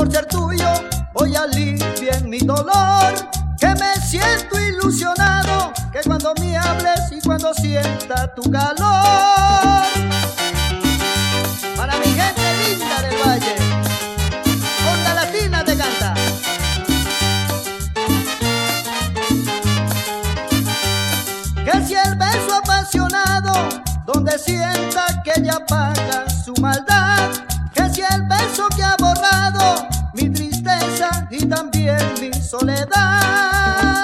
por ser tuyo hoy alivien mi dolor, que me siento ilusionado, que cuando me hables y cuando sienta tu calor. Para mi gente linda del valle, Onda Latina te canta. Que si el beso apasionado, donde sienta que ella paga su maldad, que si el beso que ha borrado mi tristeza y también mi soledad.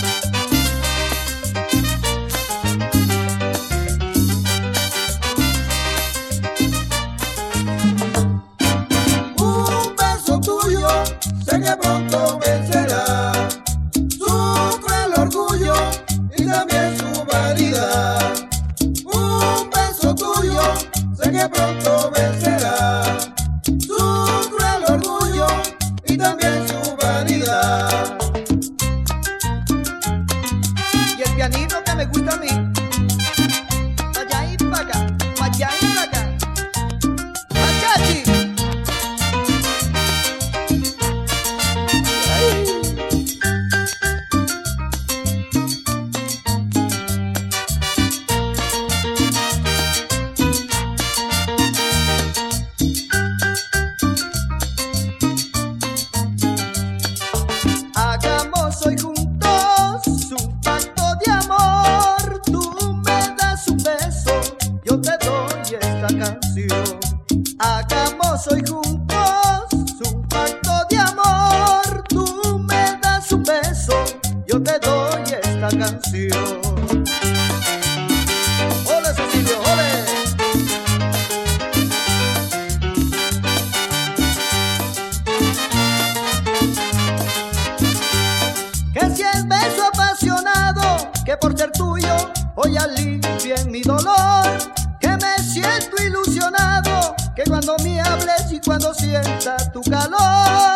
Un beso tuyo sé que pronto vencerá su cruel orgullo y también su vanidad. Un beso tuyo sé que pronto vencerá su cruel orgullo y también su vanidad. Y el pianito que me gusta a mí, pa' allá y pa' acá, pa' allá y pa' acá, machachi. Hagamos hoy juntos un pacto de amor. Tú me das un beso, yo te doy esta canción. Hagamos hoy juntos un pacto de amor. Tú me das un beso, yo te doy esta canción. ¡Ole, Cecilio, ole! Que si el beso apasionado, que por ser tuyo hoy alivien mi dolor, que me siento ilusionado, que cuando me hables y cuando sienta tu calor.